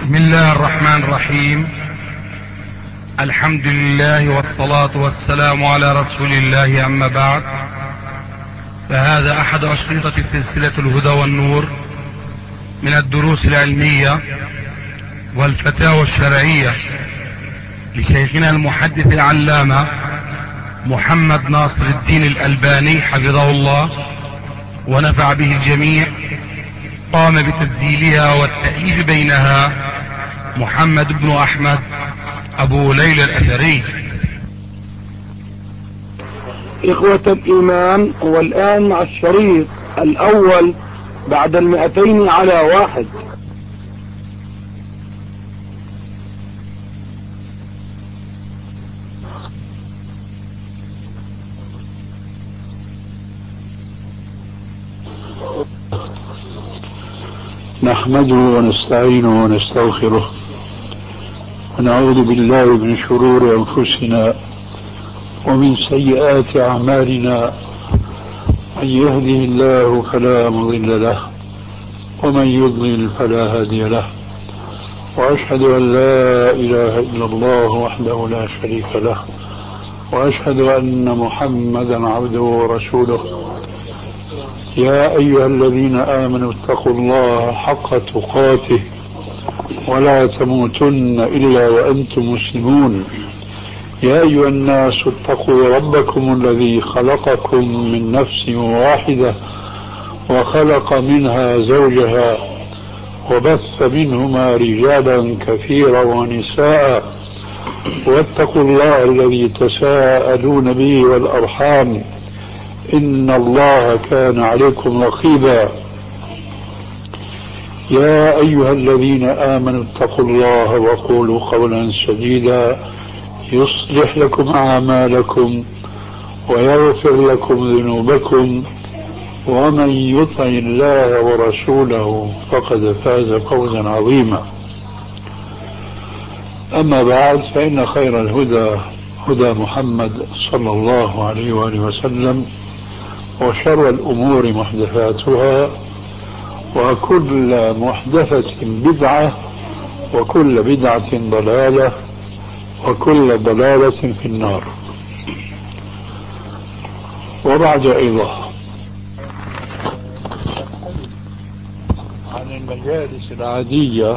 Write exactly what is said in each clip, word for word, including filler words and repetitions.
بسم الله الرحمن الرحيم. الحمد لله والصلاة والسلام على رسول الله، أما بعد، فهذا أحد أشرطة سلسلة الهدى والنور من الدروس العلمية والفتاوى الشرعية لشيخنا المحدث العلامة محمد ناصر الدين الألباني حفظه الله ونفع به الجميع. قام بتسجيلها والتأليف بينها محمد بن أحمد أبو ليلى الأثري. إخوة الإيمان، والآن مع الشريط الأول بعد المئتين على واحد. نحمده ونستعينه ونستغفره ونعوذ بالله من شرور أنفسنا ومن سيئات أعمالنا. من يهده الله فلا مضل له ومن يضلل فلا هادي له، وأشهد أن لا إله إلا الله وحده لا شريك له، وأشهد أن محمدا عبده ورسوله. يا أيها الذين آمنوا اتقوا الله حق تقاته ولا تموتن إلا وأنتم مسلمون. يا أيها الناس اتقوا ربكم الذي خلقكم من نفس واحدة وخلق منها زوجها وبث منهما رجالا كثيرا ونساء، واتقوا الله الذي تساءلون به والأرحام إن الله كان عليكم رقيبا. يا أيها الذين آمنوا اتقوا الله وقولوا قولا سديدا يصلح لكم أعمالكم ويغفر لكم ذنوبكم، ومن يطع الله ورسوله فقد فاز فوزا عظيما. أما بعد، فإن خير الهدى هدى محمد صلى الله عليه وآله وسلم، وشر الأمور محدثاتها، وكل محدثة بدعة، وكل بدعة ضلالة، وكل ضلالة في النار. وبعد أيضا عن المجالس العادية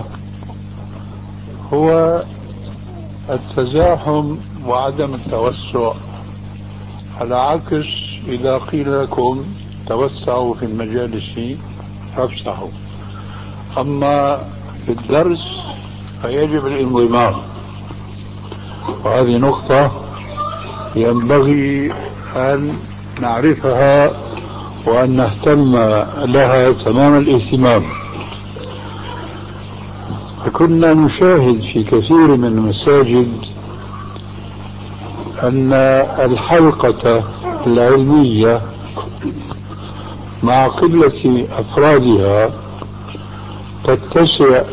هو التزاحم وعدم التوسع، على عكس إذا قيل لكم توسعوا في المجالس فافسحوا. أما في الدرس فيجب الانضمام، وهذه نقطة ينبغي أن نعرفها وأن نهتم لها تمام الاهتمام. فكنا نشاهد في كثير من المساجد أن الحلقة العلمية مع قلة أفرادها تتسع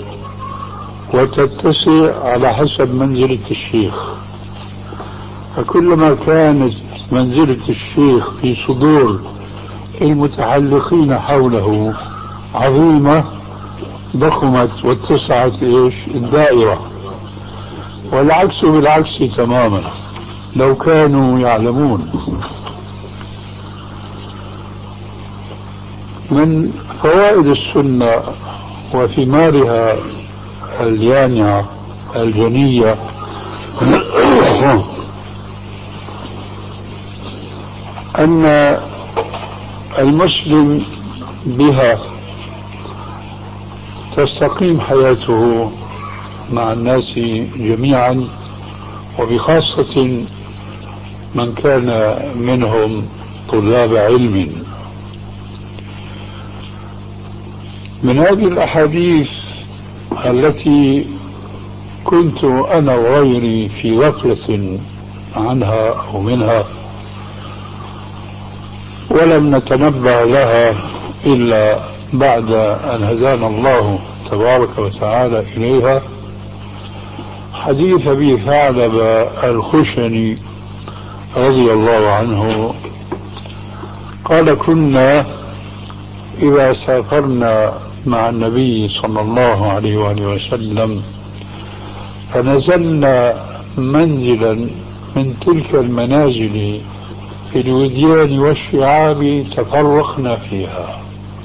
وتتسع على حسب منزلة الشيخ. فكلما كانت منزلة الشيخ في صدور المتحلقين حوله عظيمة ضخمت واتسعت إيش الدائرة، والعكس بالعكس تماما لو كانوا يعلمون. من فوائد السنة وثمارها اليانعة الجنية أن المسلم بها تستقيم حياته مع الناس جميعا، وبخاصة من كان منهم طلاب علم. من هذه الأحاديث التي كنت أنا وغيري في غفلة عنها أو منها ولم نتنبه لها إلا بعد أن هدانا الله تبارك وتعالى إليها، حديث أبي ثعلب الخشني رضي الله عنه قال: كنا إذا سافرنا مع النبي صلى الله عليه وآله وسلم، فنزلنا منزلا من تلك المنازل في الوديان والشعاب تفرقنا فيها.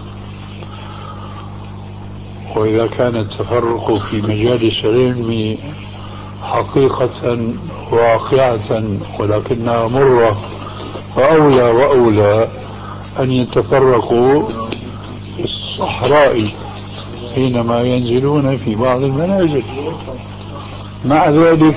وإذا كان التفرق في مجالس العلم حقيقة واقعة ولكنها مرة، وأولى وأولى أن يتفرقوا في الصحراء حينما ينزلون في بعض المنازل. مع ذلك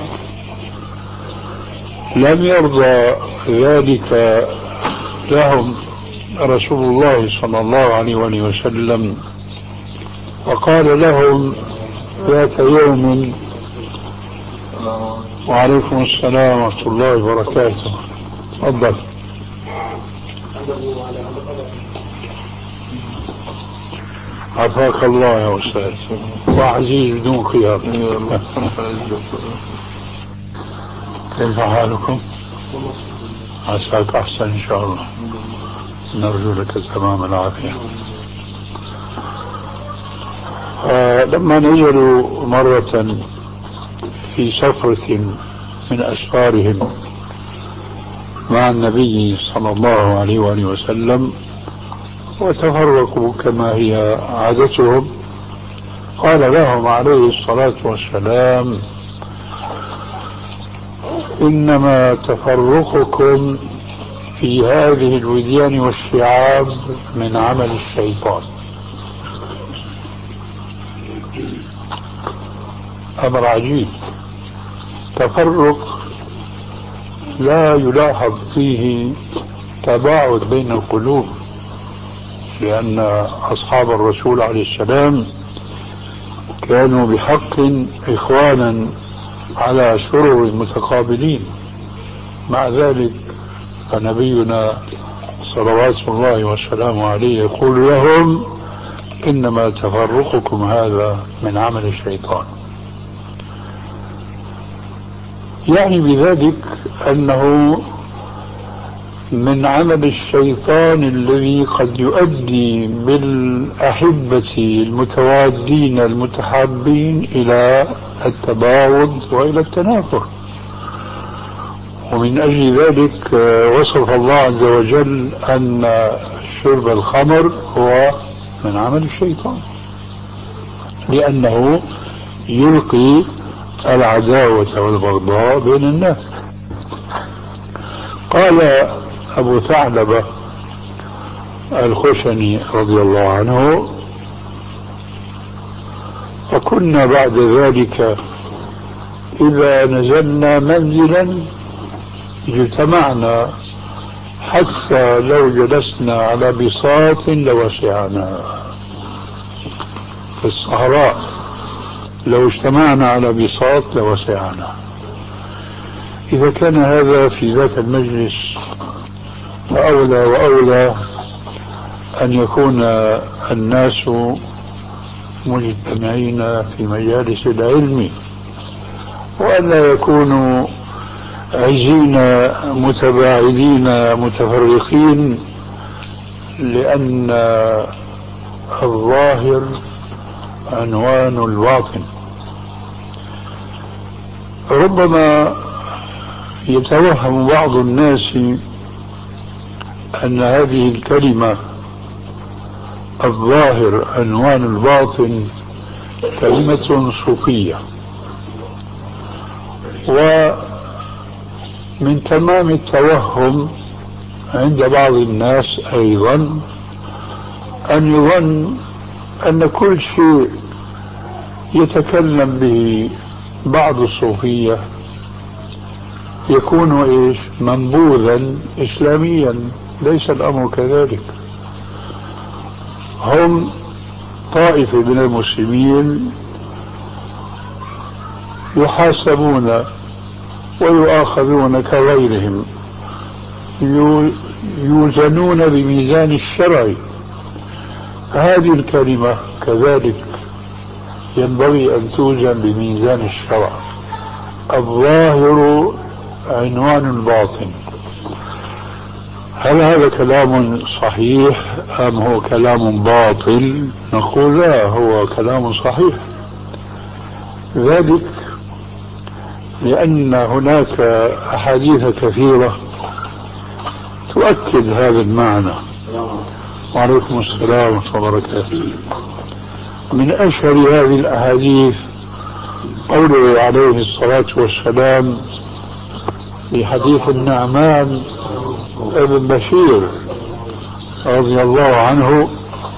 لم يرضى ذلك لهم رسول الله صلى الله عليه وسلم، وقال لهم ذات يوم: وعليكم السلام ورحمة الله وبركاته، تفضل. عافاك الله يا أستاذ، وعزيز بدون خيار. كيف حالكم؟ عساك أحسن إن شاء الله، نرجو لك تمام العافية. آه لما نزلوا مرة في سفرة من أسفارهم مع النبي صلى الله عليه وآله وسلم وتفرقوا كما هي عادتهم، قال لهم عليه الصلاة والسلام: إنما تفرقكم في هذه الوديان والشعاب من عمل الشيطان. أمر عجيب، تفرق لا يلاحظ فيه تباعد بين القلوب، لأن أصحاب الرسول عليه السلام كانوا بحق إخوانا على سرر متقابلين. مع ذلك فنبينا صلوات الله وسلامه عليه يقول لهم: إنما تفرقكم هذا من عمل الشيطان. يعني بذلك أنه من عمل الشيطان الذي قد يؤدي بالأحبة المتوادين المتحابين إلى التباغض وإلى التنافر. ومن أجل ذلك وصف الله عز وجل أن شرب الخمر هو من عمل الشيطان، لأنه يلقي العداوة والبغضاء بين الناس. قال أبو ثعلبة الخشني رضي الله عنه: فكنا بعد ذلك إذا نزلنا منزلا اجتمعنا حتى لو جلسنا على بساط لوسعنا. في الصحراء لو اجتمعنا على بساط لوسعنا. إذا كان هذا في ذاك المجلس فأولى وأولى أن يكون الناس مجتمعين في مجالس العلم، وأن لا يكونوا عزين متباعدين متفرقين، لأن الظاهر عنوان الباطن. ربما يتوهم بعض الناس أن هذه الكلمة الظاهر عنوان الباطن كلمة صوفية، ومن تمام التوهم عند بعض الناس أيضا أن يظن أن كل شيء يتكلم به بعض الصوفية يكون إيش منبوذا إسلاميا. ليس الأمر كذلك. هم طائفة من المسلمين يحاسبون ويؤاخذون كغيرهم، يوزنون بميزان الشرع. هذه الكلمة كذلك ينبغي أن توزن بميزان الشرع. الظاهر عنوان الباطن. هل هذا كلام صحيح أم هو كلام باطل؟ نقول لا، هو كلام صحيح. ذلك لأن هناك أحاديث كثيرة تؤكد هذا المعنى. وعليكم السلام ورحمة الله وبركاته. من أشهر هذه الأحاديث قوله عليه الصلاة والسلام في حديث النعمان ابن بشير رضي الله عنه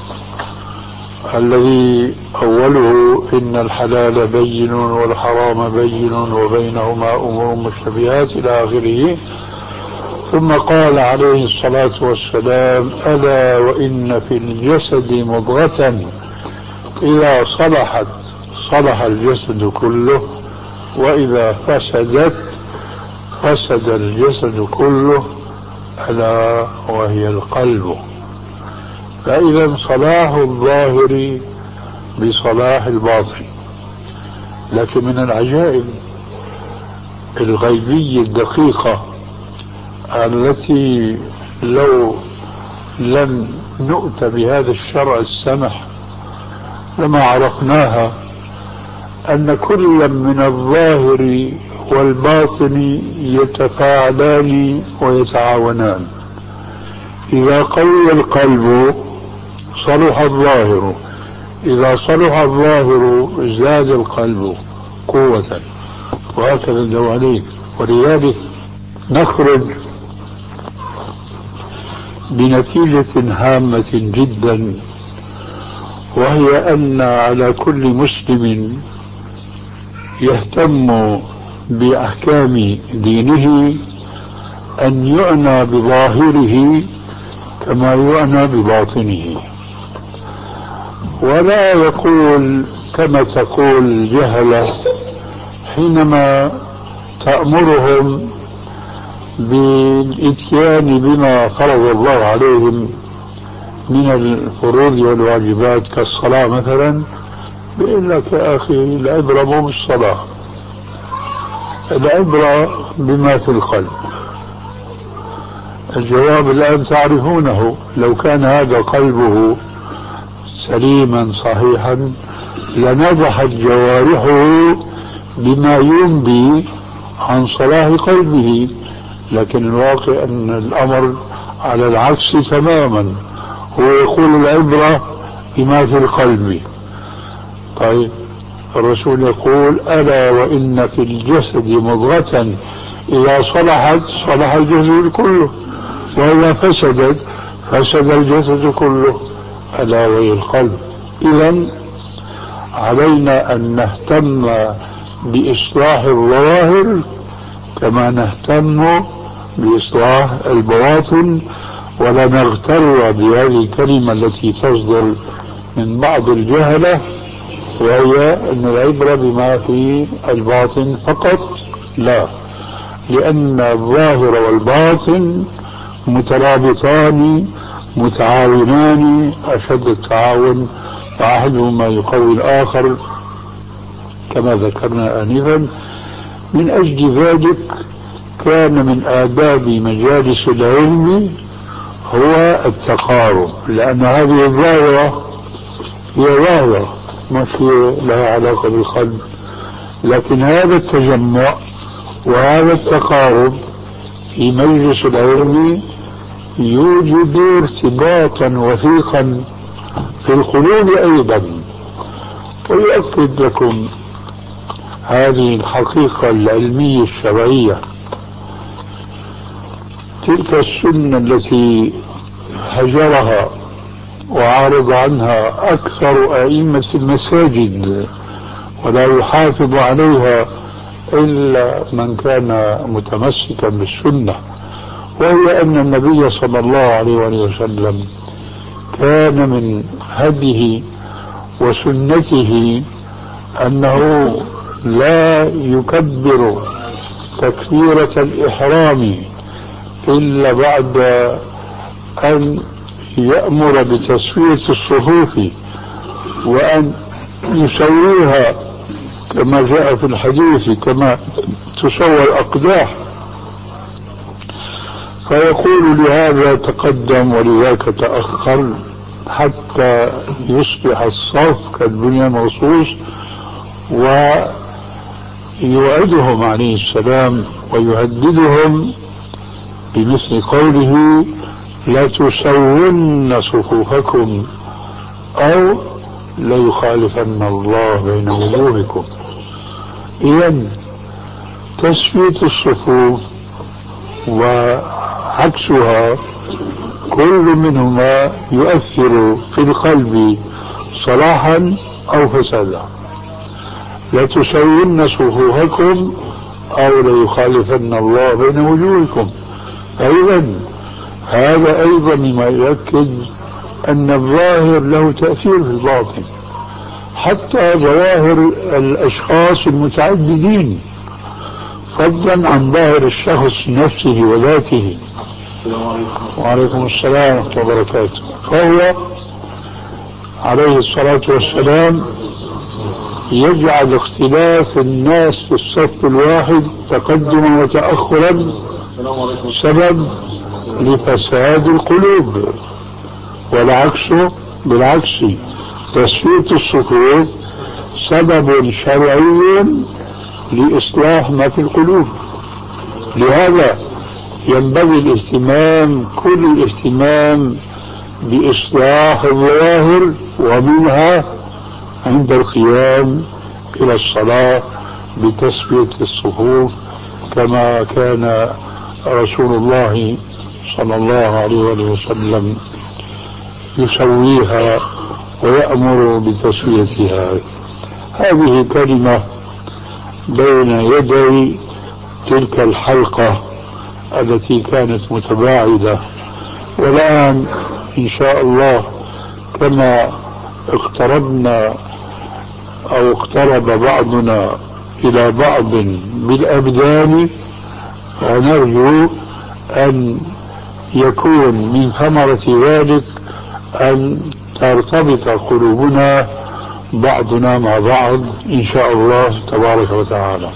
الذي أوله إن الحلال بين والحرام بين وبينهما أمور مشتبهات إلى آخره، ثم قال عليه الصلاة والسلام ألا وإن في الجسد مضغة إذا صلحت صلح الجسد كله وإذا فسدت فسد الجسد كله ألا وهي القلب. فإذا صلاح الظاهر بصلاح الباطن. لكن من العجائب الغيبية الدقيقة التي لو لم نؤت بهذا الشرع السمح لما عرفناها، أن كل من الظاهر والباطن يتفاعلان ويتعاونان. إذا قوي القلب صلح الظاهر، إذا صلح الظاهر زاد القلب قوة، وهكذا الدواليب. ولذلك نخرج بنتيجة هامة جدا، وهي أن على كل مسلم يهتم بأحكام دينه أن يعنى بظاهره كما يعنى بباطنه، ولا يقول كما تقول الجهلة حينما تأمرهم بالإتيان بما فرض الله عليهم من الفروض والواجبات كالصلاة مثلا، بيقول لك يا أخي العبرة مو بالصلاة، العبرة بما في القلب. الجواب الآن تعرفونه، لو كان هذا قلبه سليما صحيحا لنضحت جوارحه بما ينبي عن صلاح قلبه، لكن الواقع أن الأمر على العكس تماما. هو يقول العبرة بما في القلب. طيب الرسول يقول ألا وإن في الجسد مضغة إذا صلحت صلح الجسد كله وإذا فسدت فسد الجسد كله ألا وهي القلب. إذن علينا أن نهتم بإصلاح الظواهر كما نهتم بإصلاح البواطن، ولا نغتر بهذه الكلمة التي تصدر من بعض الجهلة، وهي أن العبرة بما في الباطن فقط. لا، لأن الظاهر والباطن مترابطان متعاونان أشد التعاون، فأحدهما يقوي الآخر كما ذكرنا آنفا. من أجل ذلك كان من آداب مجالس العلم هو التقارب، لأن هذه الظاهرة هي ظاهرة ما في لها علاقة بالقلب، لكن هذا التجمع وهذا التقارب في مجلس العلم يوجد ارتباطا وثيقا في القلوب أيضا. ويؤكد لكم هذه الحقيقة العلمية الشرعية تلك السنة التي هجرها وعارض عنها أكثر أئمة المساجد ولا يحافظ عليها إلا من كان متمسكا بالسنة، وهي أن النبي صلى الله عليه وسلم كان من هديه وسنته أنه لا يكبر تكبيرة الإحرام إلا بعد أن يأمر بتسوية الصفوف وأن يسويها كما جاء في الحديث كما تسوى الأقداح. فيقول لهذا تقدم ولذاك تأخر حتى يصبح الصف كالبنيان المرصوص، ويوعدهم عليه السلام ويهددهم بمثل قوله لتسون صفوفكم أو ليخالفن الله بين وجوهكم. إذن تسوية الصفوف وعكسها كل منهما يؤثر في القلب صلاحا أو فسادا. لتسون صفوفكم أو ليخالفن الله بين وجوهكم. أيضا هذا أيضا مما يؤكد أن الظاهر له تأثير في الباطن، حتى ظواهر الأشخاص المتعددين فضلا عن ظاهر الشخص نفسه وذاته. وعليكم السلام ورحمة الله وبركاته. فهو عليه الصلاة والسلام يجعل اختلاف الناس في الصف الواحد تقدما وتأخرا سبب لفساد القلوب، والعكس بالعكس تسوية الصفوف سبب شرعي لإصلاح ما في القلوب. لهذا ينبغي الاهتمام كل الاهتمام بإصلاح الظواهر، ومنها عند القيام إلى الصلاة بتسوية الصفوف كما كان رسول الله صلى الله عليه وسلم يسويها ويأمر بتسويتها. هذه كلمة بين يدي تلك الحلقة التي كانت متباعدة، والآن إن شاء الله كما اقتربنا أو اقترب بعضنا إلى بعض بالأبدان، ونرجو أن يكون من ثمرة ذلك أن ترتبط قلوبنا بعضنا مع بعض إن شاء الله تبارك وتعالى.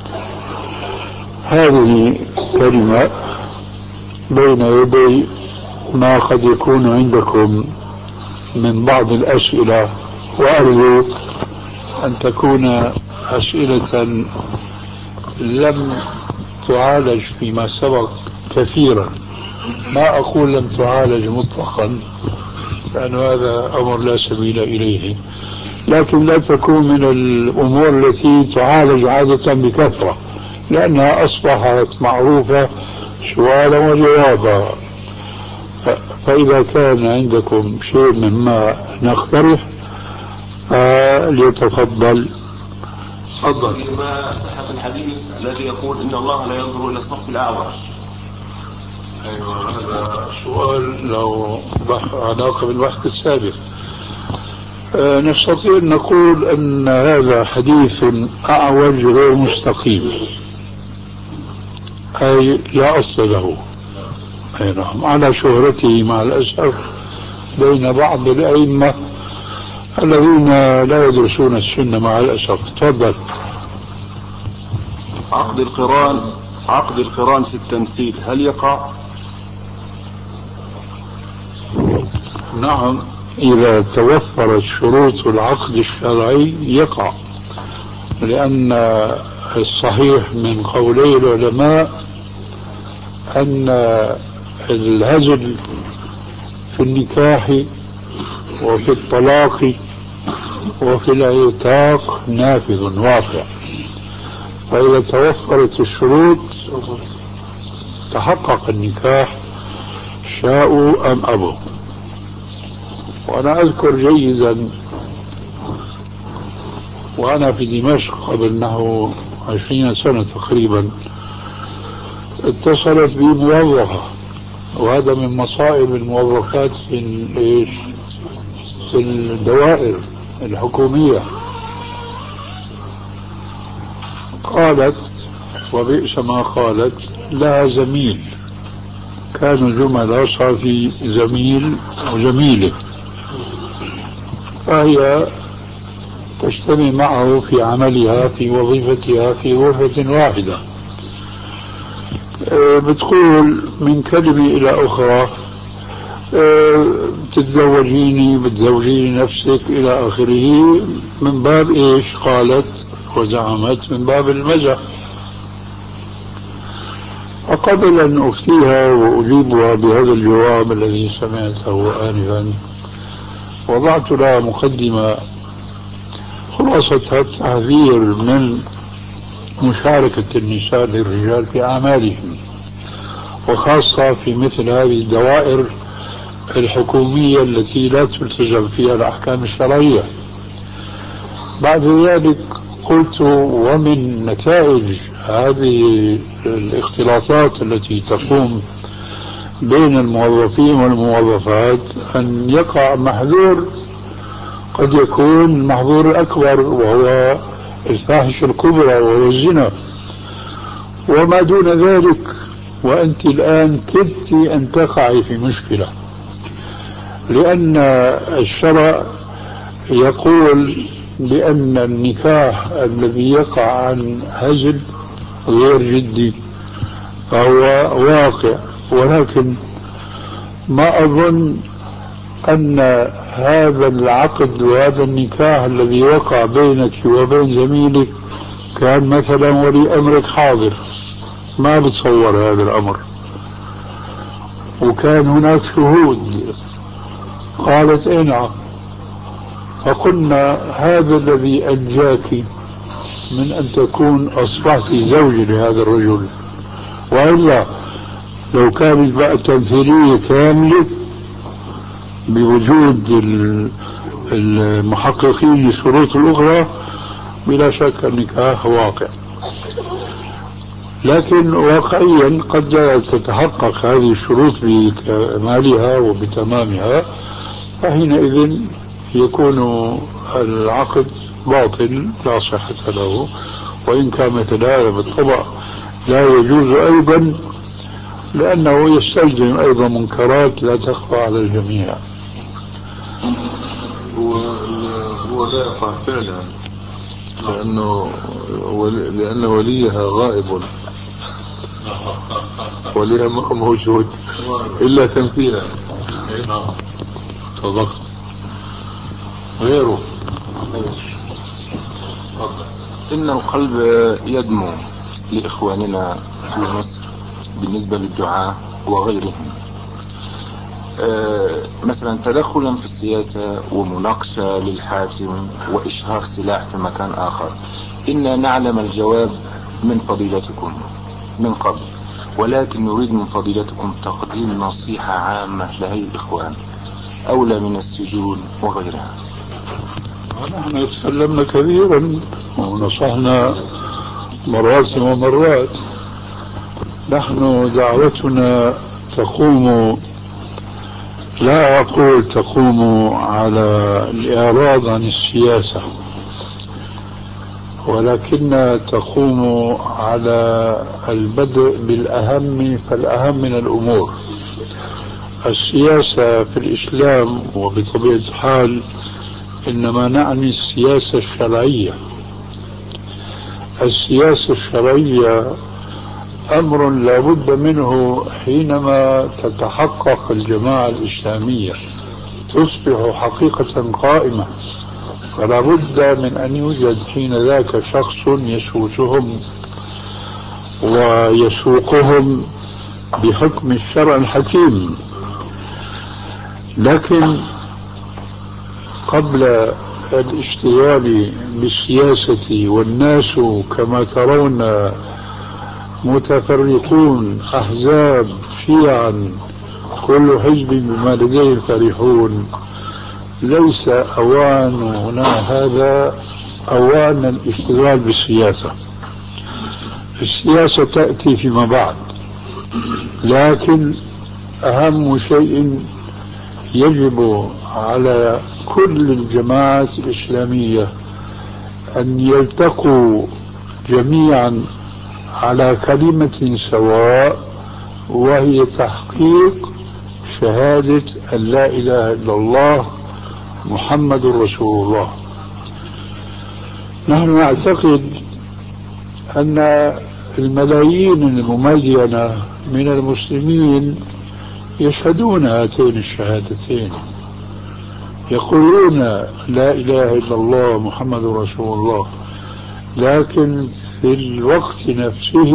هذه كلمة بين يدي ما قد يكون عندكم من بعض الأسئلة، وأرجو أن تكون أسئلة لم تعالج فيما سبق كثيرا. ما أقول لم تعالج مطلقا لأن هذا أمر لا سبيل إليه، لكن لا تكون من الأمور التي تعالج عادة بكثرة، لأنها أصبحت معروفة سؤالا وجوابا. فإذا كان عندكم شيء مما نقترح فليتفضل. تفضل. ما صح في الحديث الذي يقول إن الله لا ينظر إلى الصف الأعور؟ أيوة، هذا سؤال له علاقة بالبحث السابق. أه نستطيع أن نقول أن هذا حديث أعوج غير مستقيم، أي لا أصل له. أي نعم، على شهرته مع الأسف بين بعض الأئمة الذين لا يدرسون السنة مع الأسف. تفضل. عقد القران عقد القران في التمثيل هل يقع؟ نعم، إذا توفرت شروط العقد الشرعي يقع، لأن الصحيح من قولي العلماء أن الهزل في النكاح وفي الطلاق وفي العتاق نافذ واقع، فإذا توفرت الشروط تحقق النكاح شاءوا أم أبوا. وأنا أذكر جيدا وأنا في دمشق قبل نحو عشرين سنة تقريبا اتصلت بي موظفة، وهذا من مصائب الموظفات في في الدوائر الحكومية. قالت وبئس ما قالت، لها زميل كانوا جملاء، صار في زميل وزميله، فهي تجتمع معه في عملها في وظيفتها في غرفة واحدة. بتقول من كلمة إلى أخرى تتزوجيني بتزوجيني نفسك إلى آخره، من باب إيش؟ قالت وزعمت من باب المزح. وقبل أن أفتيها وأجيبها بهذا الجواب الذي سمعته آنفا، وضعت لها مقدمة خلاصتها التحذير من مشاركة النساء للرجال في أعمالهم، وخاصة في مثل هذه الدوائر الحكومية التي لا تلتزم فيها الأحكام الشرعية. بعد ذلك قلت ومن نتائج هذه الاختلاطات التي تقوم بين الموظفين والموظفات أن يقع محذور قد يكون المحظور الأكبر، وهو الفاحشة الكبرى وهو الزنا، وما دون ذلك. وأنت الآن كدت أن تقعي في مشكلة، لأن الشرع يقول بأن النكاح الذي يقع عن هزل غير جدي فهو واقع، ولكن ما أظن أن هذا العقد وهذا النكاح الذي وقع بينك وبين زميلك كان مثلا ولي أمرك حاضر، ما بتصور هذا الأمر، وكان هناك شهود. قالت إيه نعم. فقلنا هذا الذي أنجاك من أن تكون أصبحت زوج لهذا الرجل، وإلا لو كانت بقى تمثيلية كاملة بوجود المحققين للشروط الأخرى بلا شك النكاح واقع. لكن واقعيا قد لا تتحقق هذه الشروط بكمالها وبتمامها، فحينئذ يكون العقد باطل لا صحة له، وإن كان مثل هذا بالطبع لا يجوز أيضا، لأنه يستلزم أيضا منكرات لا تخفى على الجميع. هو لا يقع فعلا لأنه لأن وليها غائب، وليها موجود إلا تنفيذا. صدقت. غيره إن القلب يدمو لإخواننا في مصر بالنسبة للدعاة وغيرهم، أه مثلا تدخلا في السياسة ومناقشة للحاكم وإشهار سلاح في مكان آخر. إنا نعلم الجواب من فضيلتكم من قبل، ولكن نريد من فضيلتكم تقديم نصيحة عامة لهي الإخوان أولى من السجون وغيرها. نحن تكلمنا كثيرا ونصحنا مرات ومرات. نحن دعوتنا تقوم، لا أقول تقوم على الإعراض عن السياسة، ولكن تقوم على البدء بالأهم فالأهم من الأمور. السياسة في الإسلام وبطبيعة الحال إنما نعني السياسة الشرعية. السياسة الشرعية أمر لا بد منه حينما تتحقق الجماعة الإسلامية تصبح حقيقة قائمة، فلا بد من أن يوجد حين ذاك شخص يسوسهم ويسوقهم بحكم الشرع الحكيم. لكن قبل الاشتغال بالسياسة والناس كما ترون متفرقون أحزاب شيعا كل حزب بما لديه فرحون، ليس أواننا هذا أوان الاشتغال بالسياسة. السياسة تأتي فيما بعد، لكن أهم شيء يجب على كل الجماعات الإسلامية أن يلتقوا جميعا على كلمة سواء، وهي تحقيق شهادة أن لا إله إلا الله محمد رسول الله. نحن نعتقد أن الملايين المملينة من المسلمين يشهدون هاتين الشهادتين، يقولون لا إله إلا الله محمد رسول الله، لكن في الوقت نفسه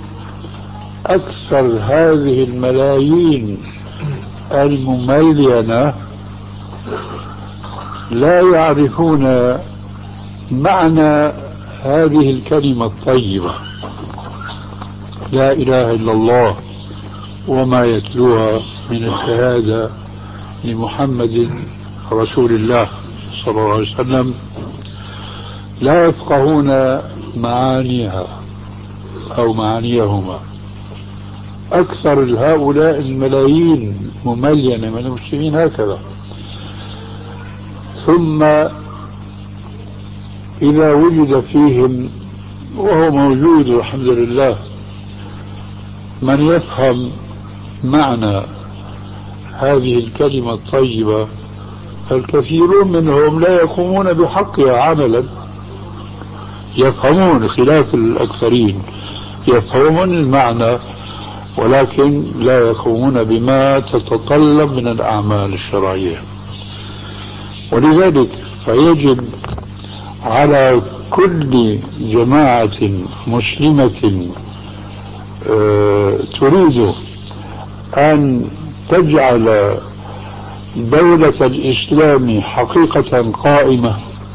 أكثر هذه الملايين المملينة لا يعرفون معنى هذه الكلمة الطيبة لا إله إلا الله وما يتلوها من الشهادة لمحمد رسول الله صلى الله عليه وسلم، لا يفقهون معانيها أو معانيهما. أكثر هؤلاء الملايين مملينة من المسلمين هكذا. ثم إذا وجد فيهم، وهو موجود الحمد لله، من يفهم معنى هذه الكلمة الطيبة، الكثيرون منهم لا يقومون بحقها عملا. يفهمون خلاف الأكثرين، يفهمون المعنى ولكن لا يقومون بما تتطلب من الأعمال الشرعية. ولذلك فيجب على كل جماعة مسلمة أه تريد أن تجعل دولة الإسلام حقيقة قائمة،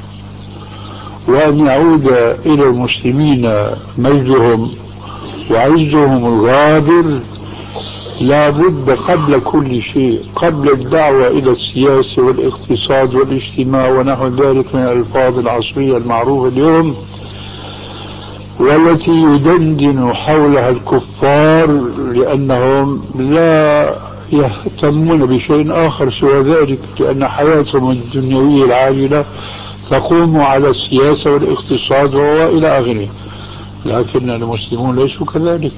وأن يعود إلى المسلمين مجدهم وعزهم الغابر، لا بد قبل كل شيء، قبل الدعوة إلى السياسة والاقتصاد والاجتماع ونحو ذلك من الألفاظ العصرية المعروفة اليوم، والتي يدندن حولها الكفار لأنهم لا يهتمون بشيء آخر سوى ذلك، لأن حياتهم الدنيوية العاجلة تقوم على السياسة والاقتصاد وإلى آخره. لكن المسلمون ليسوا كذلك.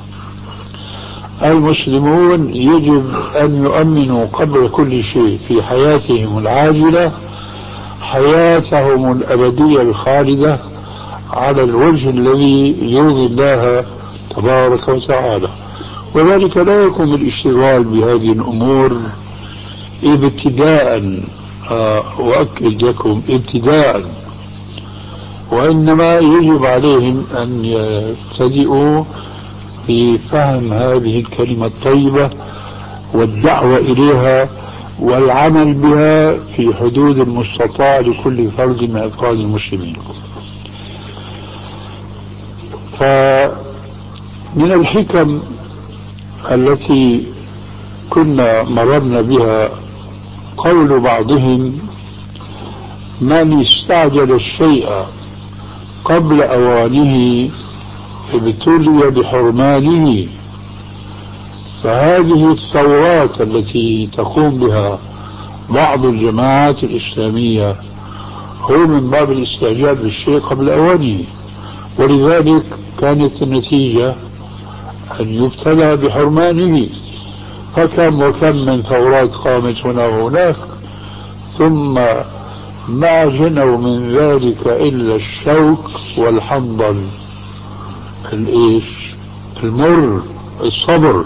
المسلمون يجب أن يؤمنوا قبل كل شيء في حياتهم العاجلة حياتهم الأبدية الخالدة على الوجه الذي يرضي الله تبارك وتعالى. وذلك لا يكون الاشتغال بهذه الأمور ابتداء، آه وأكد لكم ابتداء، وإنما يجب عليهم أن يبتدئوا في فهم هذه الكلمة الطيبة والدعوة إليها والعمل بها في حدود المستطاع لكل فرد من أفراد المسلمين. فمن الحكم التي كنا مررنا بها قول بعضهم: من استعجل الشيء قبل أوانه ابتلي بحرمانه. فهذه الثورات التي تقوم بها بعض الجماعات الإسلامية هو من باب الاستعجال بالشيء قبل أوانه، ولذلك كانت النتيجة أن يبتلى بحرمانه. فكم وكم من ثورات قامت هنا وهناك، ثم ما جنوا من ذلك إلا الشوك والحنظل الإيش المر الصبر.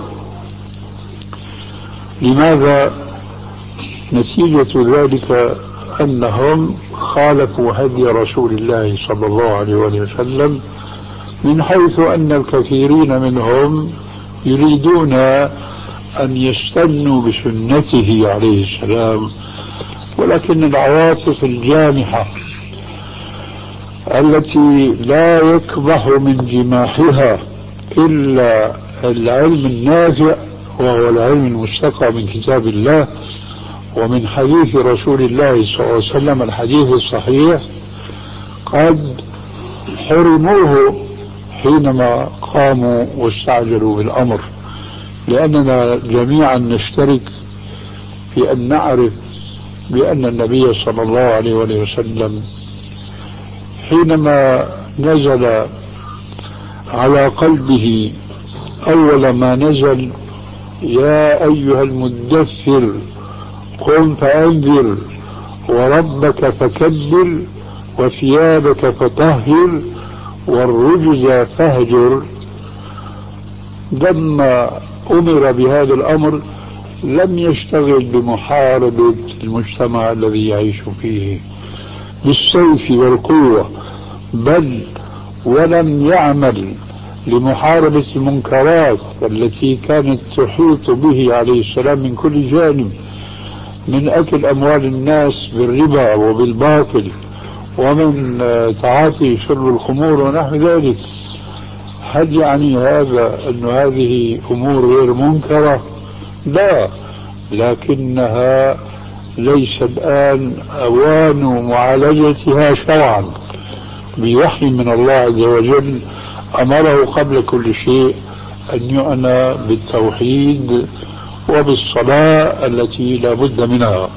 لماذا؟ نتيجة ذلك أنهم خالفوا هدي رسول الله صلى الله عليه وسلم، من حيث أن الكثيرين منهم يريدون أن يستنوا بسنته عليه السلام، ولكن العواطف الجامحة التي لا يكبح من جماحها إلا العلم النافع، وهو العلم المستقى من كتاب الله ومن حديث رسول الله صلى الله عليه وسلم الحديث الصحيح، قد حرموه حينما قاموا واستعجلوا بالأمر. لأننا جميعا نشترك في أن نعرف بأن النبي صلى الله عليه وسلم حينما نزل على قلبه أول ما نزل: يا أيها المدثر قم فأنذر وربك فكبر وثيابك فطهر والرجز فاهجر لما أمر بهذا الأمر لم يشتغل بمحاربة المجتمع الذي يعيش فيه بالسيف والقوة، بل ولم يعمل لمحاربة المنكرات التي كانت تحيط به عليه السلام من كل جانب، من أكل أموال الناس بالربا وبالباطل، ومن تعاطي شرب الخمور ونحو ذلك. هل يعني هذا أن هذه أمور غير منكرة؟ لا، لكنها ليس الآن أوان معالجتها شرعا بوحي من الله عز وجل. أمره قبل كل شيء أن يعنى بالتوحيد وبالصلاة التي لا بد منها.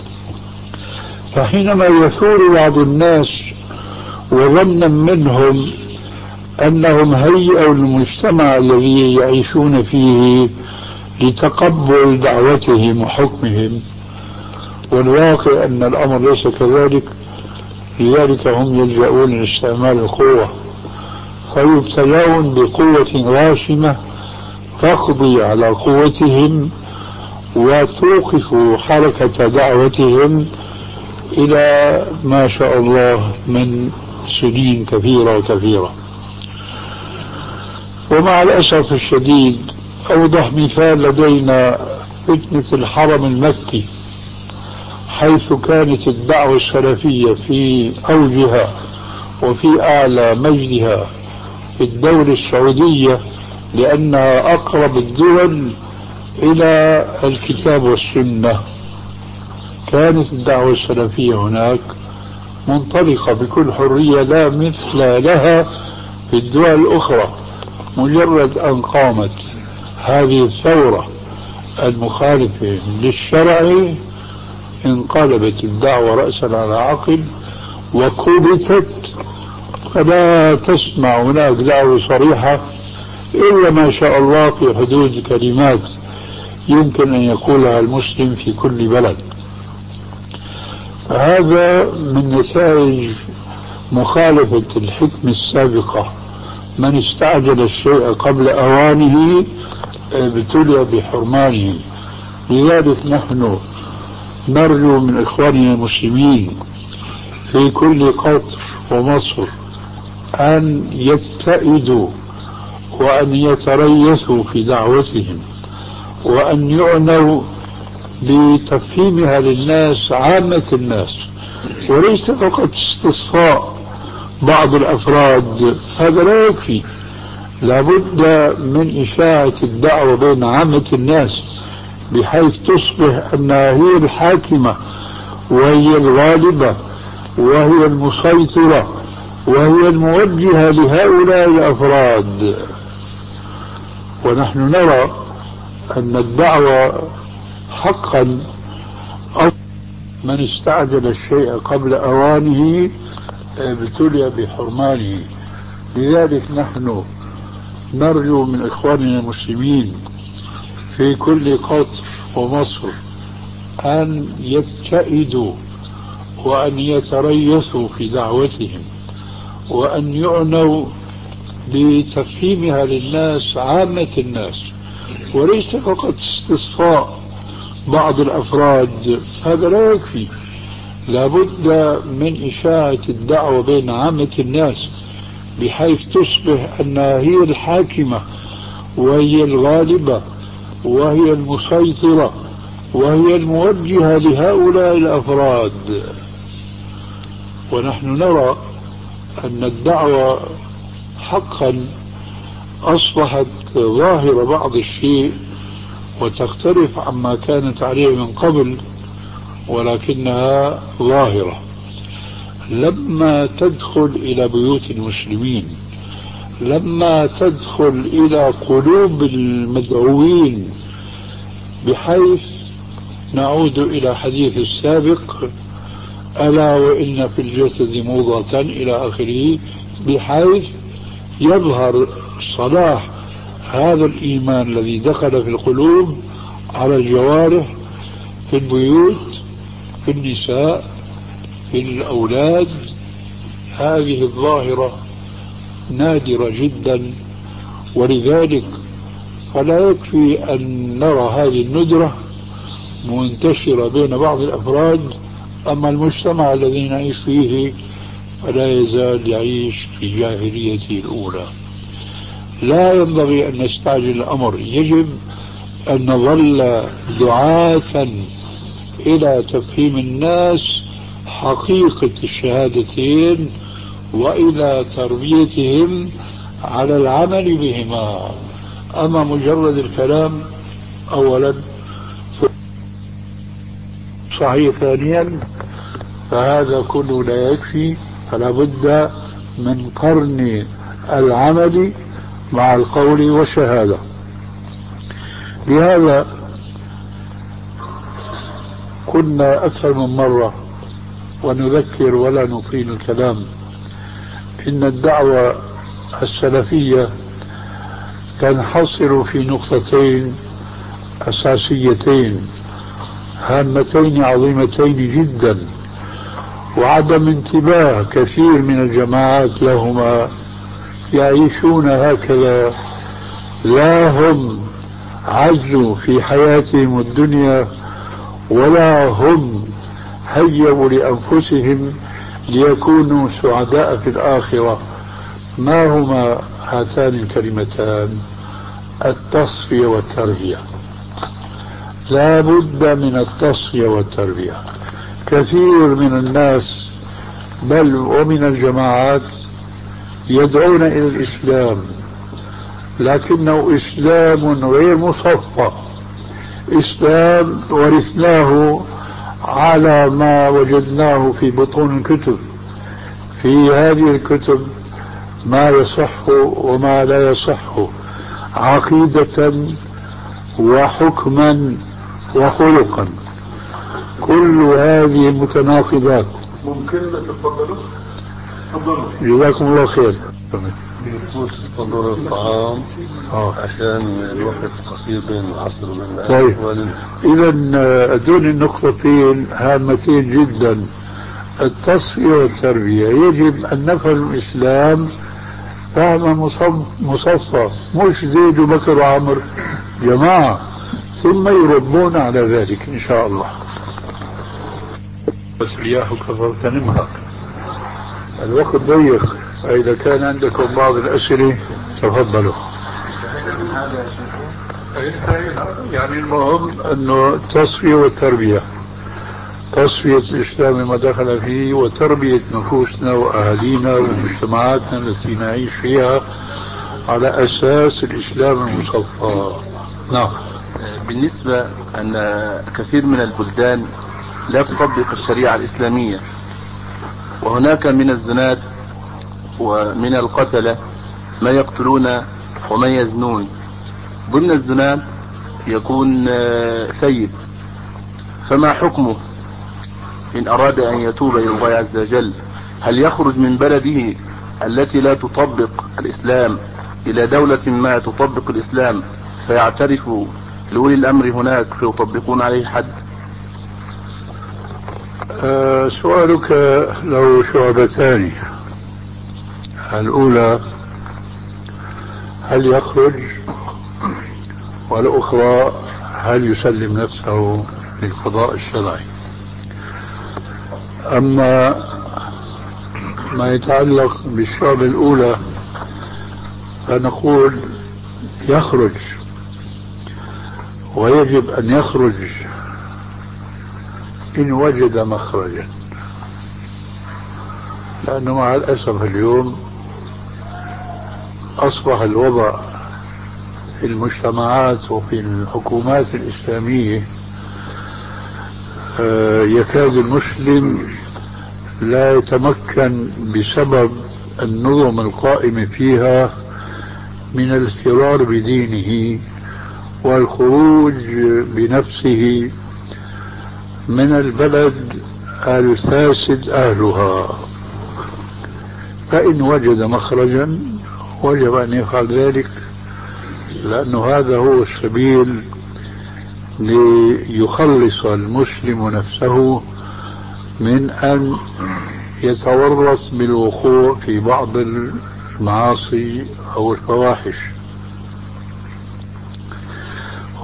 فحينما يثور بعض الناس وظنا منهم أنهم هيئوا المجتمع الذي يعيشون فيه لتقبل دعوتهم وحكمهم، والواقع أن الأمر ليس كذلك، لذلك هم يلجؤون لاستعمال القوة، فيبتلون بقوة غاشمة تقضي على قوتهم وتوقف حركة دعوتهم إلى ما شاء الله من سنين كثيرة وكثيرة. ومع الأسف الشديد أوضح مثال لدينا فتنة الحرم المكي، حيث كانت الدعوة السلفية في أوجها وفي أعلى مجدها في الدولة السعودية، لأنها أقرب الدول إلى الكتاب والسنة. كانت الدعوة السلفية هناك منطلقة بكل حرية لا مثل لها في الدول الأخرى. مجرد أن قامت هذه الثورة المخالفة للشرع انقلبت الدعوة رأسا على عقب وكبتت، فلا تسمع هناك دعوة صريحة إلا ما شاء الله في حدود كلمات يمكن أن يقولها المسلم في كل بلد. هذا من نتائج مخالفة الحكمة السابقة. من استعجل الشيء قبل أوانه ابتلي بحرمانه. لذلك نحن نرجو من إخواننا المسلمين في كل قطر ومصر أن يتئدوا وأن يتريثوا في دعوتهم، وأن يعنوا بتفهيمها للناس عامة الناس، وليس فقط استصفاء بعض الأفراد. هذا لا يكفي، لابد من إشاعة الدعوة بين عامة الناس بحيث تصبح أنها هي الحاكمة وهي الغالبة وهي المسيطرة وهي الموجهة لهؤلاء الأفراد. ونحن نرى أن الدعوة حقا من استعجل الشيء قبل أوانه ابتلي بحرمانه. لذلك نحن نرجو من إخواننا المسلمين في كل قطر ومصر أن يتئدوا وأن يتريثوا في دعوتهم، وأن يعنوا بتفهيمها للناس عامة الناس، وليس فقط استصفاء بعض الأفراد. هذا لا يكفي، لابد من إشاعة الدعوة بين عامة الناس بحيث تصبح أنها هي الحاكمة وهي الغالبة وهي المسيطرة وهي الموجهة لهؤلاء الأفراد. ونحن نرى أن الدعوة حقا أصبحت ظاهرة بعض الشيء وتختلف عما كانت عليه من قبل، ولكنها ظاهرة. لما تدخل إلى بيوت المسلمين، لما تدخل إلى قلوب المدعوين، بحيث نعود إلى حديث السابق ألا وإن في الجسد مضغة إلى آخره، بحيث يظهر صلاح هذا الإيمان الذي دخل في القلوب على الجوارح، في البيوت، في النساء، في الأولاد. هذه الظاهرة نادرة جدا، ولذلك فلا يكفي أن نرى هذه الندرة منتشرة بين بعض الأفراد، أما المجتمع الذي نعيش فيه فلا يزال يعيش في جاهليته الأولى. لا ينبغي أن نستعجل الأمر، يجب أن نظل دعاة إلى تفهيم الناس حقيقة الشهادتين وإلى تربيتهم على العمل بهما. أما مجرد الكلام أولا صحيح، ثانيا فهذا كله لا يكفي، فلا بد من قرن العمل مع القول والشهادة. لهذا كنا أكثر من مرة ونذكر ولا نطيل الكلام إن الدعوة السلفية تنحصر في نقطتين أساسيتين هامتين عظيمتين جدا، وعدم انتباه كثير من الجماعات لهما. يعيشون هكذا، لا هم عزوا في حياتهم الدنيا ولا هم هيئوا لأنفسهم ليكونوا سعداء في الآخرة. ما هما هاتان الكلمتان؟ التصفية والتربية. لا بد من التصفية والتربية. كثير من الناس بل ومن الجماعات يدعون إلى الإسلام، لكنه إسلام غير مصفى، إسلام ورثناه على ما وجدناه في بطون الكتب. في هذه الكتب ما يصح وما لا يصح، عقيدة وحكما وخلقا، كل هذه متناقضات. ممكن تفضلوا؟ تفضلوا. جزاكم الله خير. تفضلوا الطعام آه. عشان الوقت قصير بين العصر وبين طيب، إذا دون النقطتين هامتين جدا، التصفية والتربية. يجب أن نفهم الإسلام فهما مصفى، مش زيد وبكر وعمر، جماعة، ثم يربون على ذلك إن شاء الله. بس رياح كفرت نمها، الوقت ضيق، فإذا كان عندكم بعض الأسئلة تفضلوا. يعني المهم أنه التصفية والتربية، تصفية الإسلام ما دخل فيه وتربية نفوسنا وأهالينا ومجتمعاتنا التي نعيش فيها على أساس الإسلام المصفى. نعم. بالنسبة أن كثير من البلدان لا تطبق الشريعة الإسلامية، وهناك من الزنات ومن القتلة ما يقتلون وما يزنون. ضمن الزنات يكون ثيب، فما حكمه إن أراد أن يتوب إلى الله عز وجل؟ هل يخرج من بلده التي لا تطبق الإسلام إلى دولة ما تطبق الإسلام فيعترف لولي الأمر هناك فيطبقون عليه حد؟ أه سؤالك له شعبتان. الأولى هل يخرج، والأخرى هل يسلم نفسه للقضاء الشرعي. أما ما يتعلق بالشعب الأولى فنقول يخرج، ويجب أن يخرج إن وجد مخرجا، لأنه مع الأسف اليوم أصبح الوضع في المجتمعات وفي الحكومات الإسلامية يكاد المسلم لا يتمكن بسبب النظم القائمة فيها من الفرار بدينه والخروج بنفسه من البلد الفاسد أهلها. فإن وجد مخرجا وجب أن يفعل ذلك، لأنه هذا هو السبيل ليخلص المسلم نفسه من أن يتورط بالوقوع في بعض المعاصي أو الفواحش.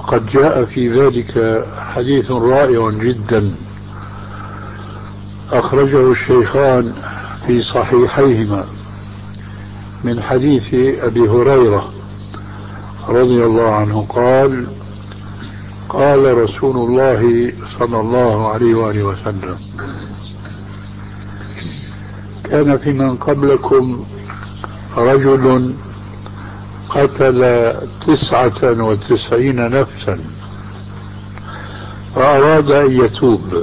وقد جاء في ذلك حديث رائع جدا أخرجه الشيخان في صحيحيهما من حديث أبي هريرة رضي الله عنه قال قال رسول الله صلى الله عليه وآله وسلم كان في من قبلكم رجل قتل تسعة وتسعين نفسا فأراد أن يتوب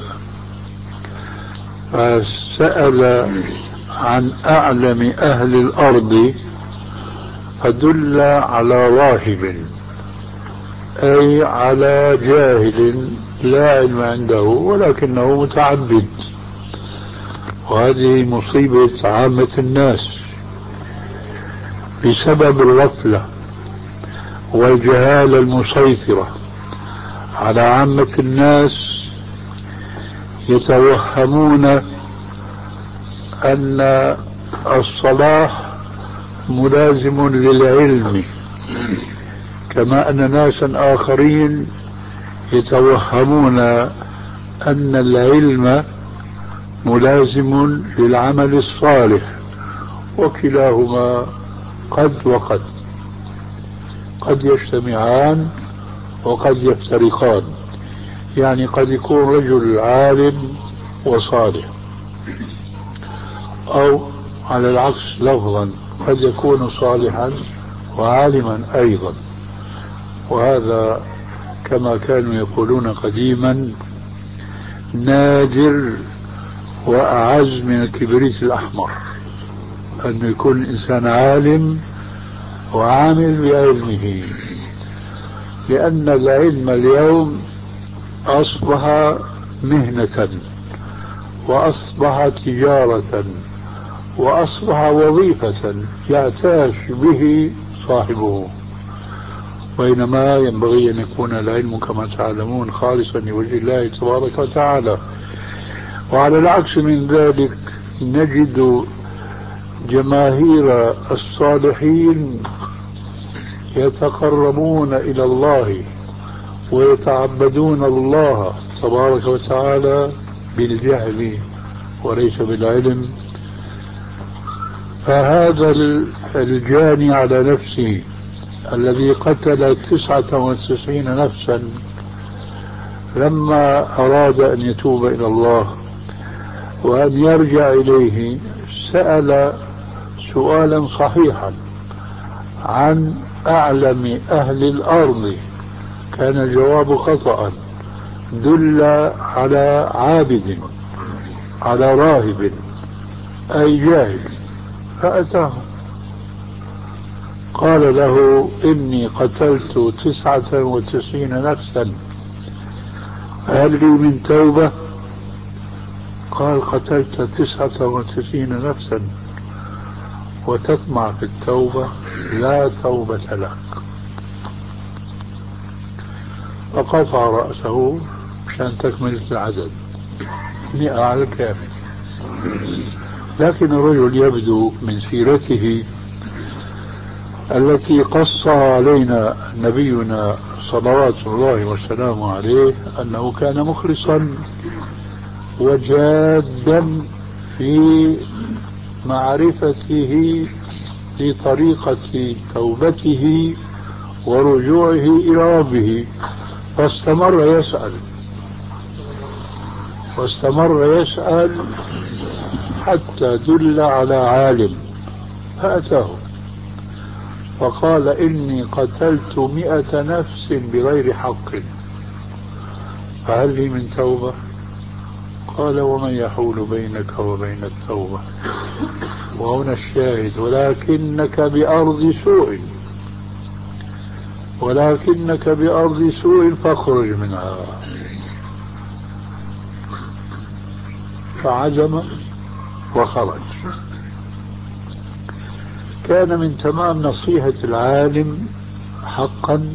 فسأل عن أعلم أهل الأرض فدل على راهب أي على جاهل لا علم عنده ولكنه متعبد، وهذه مصيبة عامة الناس بسبب الغفلة والجهالة المسيطرة على عامة الناس. يتوهمون أن الصلاح ملازم للعلم، كما أن ناسا آخرين يتوهمون أن العلم ملازم للعمل الصالح، وكلاهما قد وقد قد يجتمعان وقد يفترقان. يعني قد يكون رجل عالم وصالح، أو على العكس لفظا قد يكون صالحا وعالما أيضا، وهذا كما كانوا يقولون قديما نادر وأعز من الكبريت الأحمر، أن يكون الإنسان عالم وعامل بعلمه، لأن العلم اليوم أصبح مهنة وأصبح تجارة وأصبح وظيفة يعتاش به صاحبه، بينما ينبغي أن يكون العلم كما تعلمون خالصا لوجه الله تبارك وتعالى. وعلى العكس من ذلك نجد جماهير الصالحين يتقربون إلى الله ويتعبدون الله تبارك وتعالى بالجهل وليس بالعلم. فهذا الجاني على نفسه الذي قتل تسعة وتسعين نفسا لما أراد أن يتوب إلى الله وأن يرجع إليه سأل سؤالا صحيحا عن أعلم أهل الأرض، كان الجواب خطأ، دل على عابد على راهب أي جاهل، فأتاه قال له إني قتلت تسعة وتسعين نفسا هل لي من توبة؟ قال قتلت تسعة وتسعين نفسا وتطمع في التوبة؟ لا توبة لك. فقطع رأسه مشان تكملة العدد مئة على الكامل. لكن الرجل يبدو من سيرته التي قص علينا نبينا صلوات الله وسلامه عليه أنه كان مخلصا وجادا في معرفته لطريقة توبته ورجوعه إلى ربه، فاستمر يسأل واستمر يسأل حتى دل على عالم فأتاه فقال إني قتلت مئة نفس بغير حق فهل لي من توبة؟ قال ومن يحول بينك وبين التوبة؟ وهنا الشاهد ولكنك بأرض سوء ولكنك بأرض سوء فاخرج منها. فعزم وخرج. كان من تمام نصيحة العالم حقا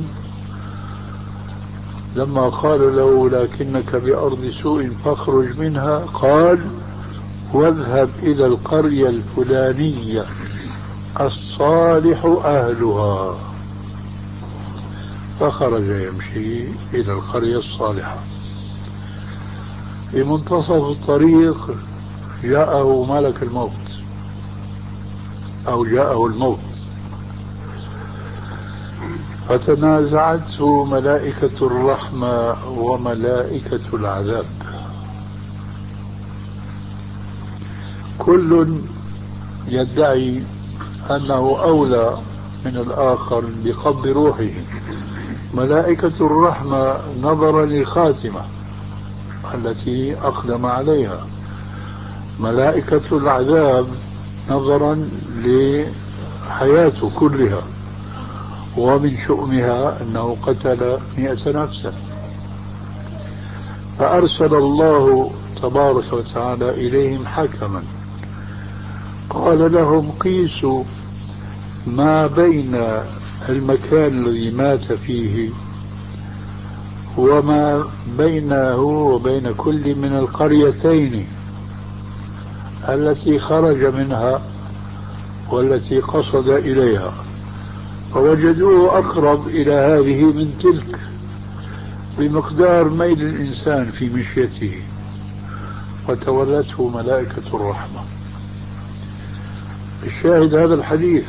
لما قال له لكنك بأرض سوء فاخرج منها قال واذهب إلى القرية الفلانية الصالح أهلها فخرج يمشي إلى القرية الصالحة. في منتصف الطريق جاءه ملك الموت أو جاءه الموت، فتنازعته ملائكة الرحمة وملائكة العذاب، كل يدعي أنه أولى من الآخر بقبض روحه. ملائكة الرحمة نظرا للخاتمة التي أقدم عليها، ملائكة العذاب نظرا لحياته كلها، ومن شؤمها أنه قتل مئة نفسا. فأرسل الله تبارك وتعالى إليهم حكما قال لهم قيسوا ما بين المكان الذي مات فيه وما بينه وبين كل من القريتين التي خرج منها والتي قصد إليها، فوجدوه أقرب إلى هذه من تلك بمقدار ميل الإنسان في مشيته، وتولته ملائكة الرحمة. الشاهد هذا الحديث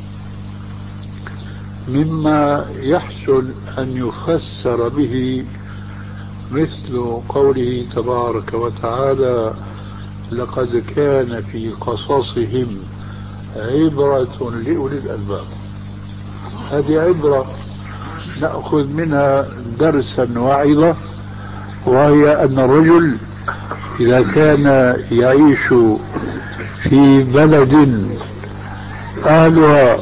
مما يحسن أن يفسر به مثل قوله تبارك وتعالى لقد كان في قصصهم عبرة لأولي الألباب. هذه عبرة نأخذ منها درسا وعظة، وهي أن الرجل إذا كان يعيش في بلد أهلها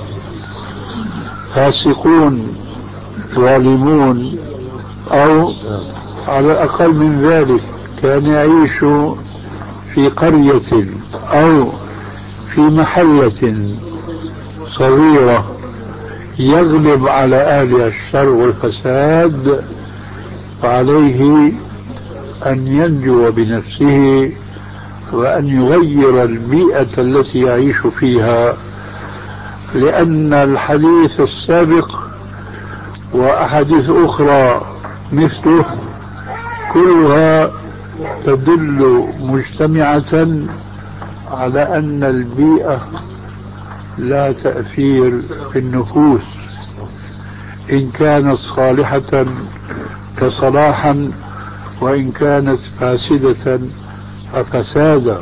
فاسقون ظالمون، أو على الأقل من ذلك كان يعيش في قرية أو في محلة صغيرة يغلب على أهلها الشر والفساد، فعليه أن ينجو بنفسه وأن يغير البيئة التي يعيش فيها، لأن الحديث السابق وأحاديث أخرى مثله كلها تدل مجتمعة على أن البيئة لا تأثير في النفوس، إن كانت صالحة فصلاحا وإن كانت فاسدة ففسادا.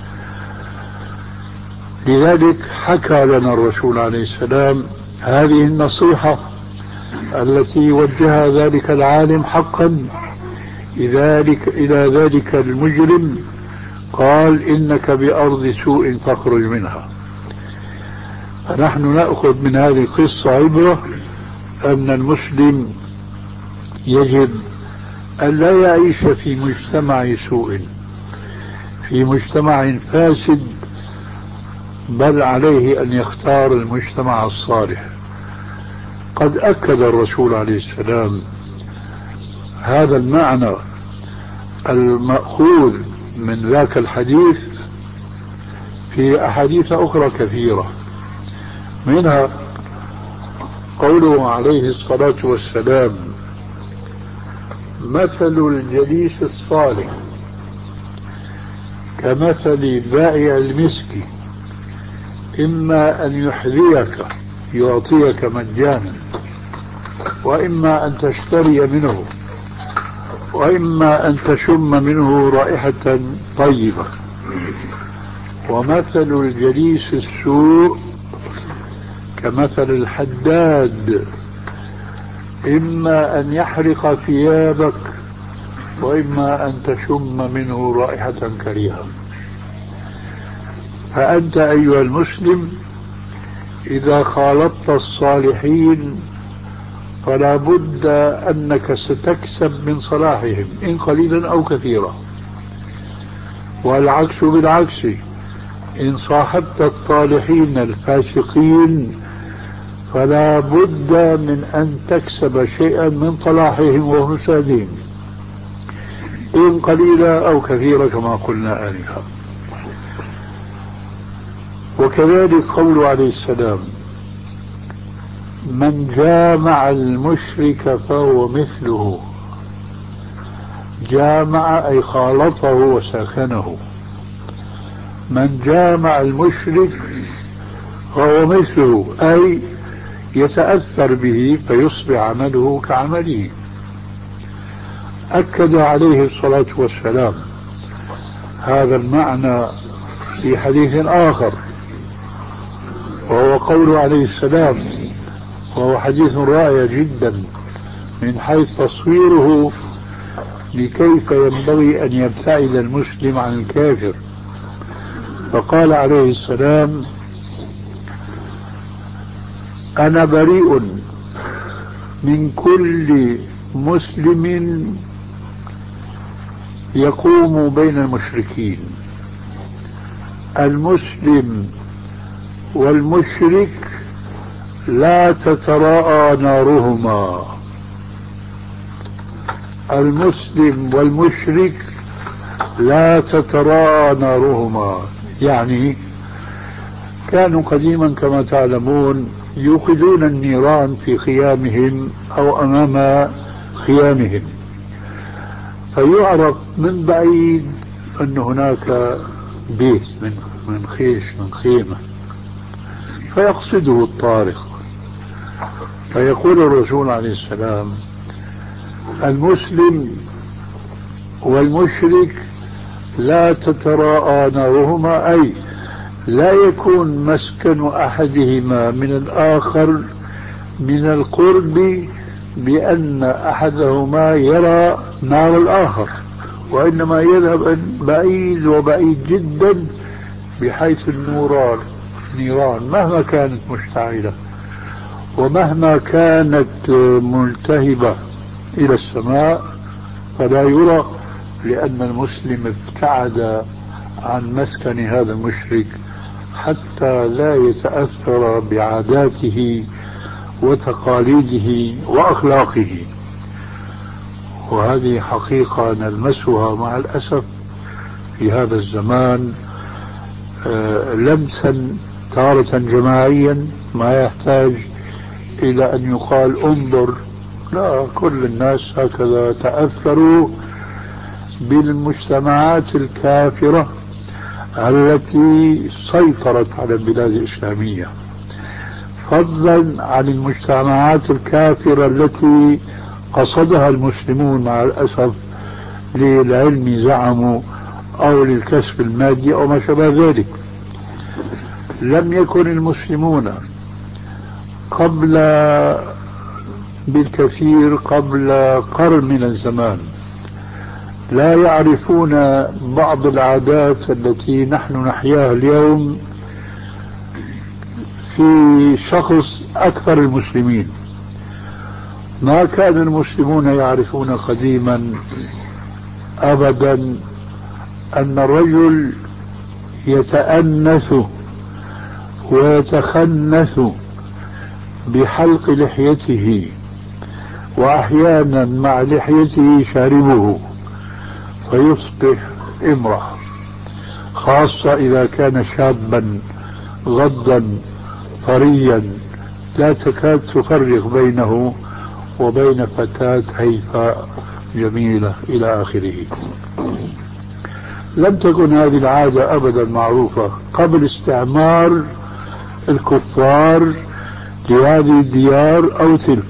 لذلك حكى لنا الرسول عليه السلام هذه النصيحة التي وجهها ذلك العالم حقا إلى ذلك المجرم، قال إنك بأرض سوء فاخرج منها. فنحن نأخذ من هذه القصة عبرة أن المسلم يجب أن لا يعيش في مجتمع سوء، في مجتمع فاسد، بل عليه أن يختار المجتمع الصالح. قد أكد الرسول عليه السلام هذا المعنى المأخوذ من ذاك الحديث في أحاديث أخرى كثيرة، منها قوله عليه الصلاة والسلام مثل الجليس الصالح كمثل بائع المسك، إما أن يحذيك يعطيك مجانا، وإما أن تشتري منه، وإما أن تشم منه رائحة طيبة. ومثل الجليس السوء كمثل الحداد، إما أن يحرق ثيابك وإما أن تشم منه رائحة كريهة. فأنت أيها المسلم إذا خالطت الصالحين فلا بد أنك ستكسب من صلاحهم إن قليلا أو كثيرا، والعكس بالعكس، إن صاحبت الطالحين الفاسقين فلا بد من أن تكسب شيئا من صلاحهم وفسادهم إن قليلا أو كثيرا كما قلنا آنفا. وكذلك قول عليه السلام من جامع المشرك فهو مثله. جامع أي خالطه وساكنه. من جامع المشرك فهو مثله أي يتأثر به فيصبح عمله كعمله. أكد عليه الصلاة والسلام هذا المعنى في حديث آخر، وهو قوله عليه السلام، وهو حديث رائع جدا من حيث تصويره لكيف ينبغي أن يبتعد المسلم عن الكافر. فقال عليه السلام: أنا بريء من كل مسلم يقوم بين المشركين. المسلم والمشرك لا تتراءى نارهما. المسلم والمشرك لا تتراءى نارهما، يعني كانوا قديما كما تعلمون يوقدون النيران في خيامهم أو أمام خيامهم، فيعرف من بعيد أن هناك بيت من من خيش من خيمة، فيقصده الطارق، فيقول الرسول عليه السلام: المسلم والمشرك لا تتراءى نارهما، أي لا يكون مسكن أحدهما من الآخر من القرب بأن أحدهما يرى نار الآخر، وإنما يذهب بعيد وبعيد جدا، بحيث النوران نيران مهما كانت مشتعلة ومهما كانت ملتهبة إلى السماء فلا يرى، لأن المسلم ابتعد عن مسكن هذا المشرك حتى لا يتأثر بعاداته وتقاليده وأخلاقه. وهذه حقيقة نلمسها مع الأسف في هذا الزمان لمسا تارة جماعيا ما يحتاج إلى أن يقال انظر، لا، كل الناس هكذا تأثروا بالمجتمعات الكافرة التي سيطرت على البلاد الإسلامية، فضلا عن المجتمعات الكافرة التي قصدها المسلمون مع الأسف للعلم زعموا أو للكسب المادي أو ما شابه ذلك. لم يكن المسلمون قبل بالكثير قبل قرن من الزمان لا يعرفون بعض العادات التي نحن نحياها اليوم في شخص أكثر المسلمين. ما كان المسلمون يعرفون قديما أبدا أن الرجل يتأنث ويتخنث بحلق لحيته، وأحيانا مع لحيته شاربه، فيصبح امرأة، خاصة إذا كان شابا غضا طريا لا تكاد تفرق بينه وبين فتاة هيفاء جميلة إلى آخره. لم تكن هذه العادة أبدا معروفة قبل استعمار الكفار لهذه الديار أو تلك.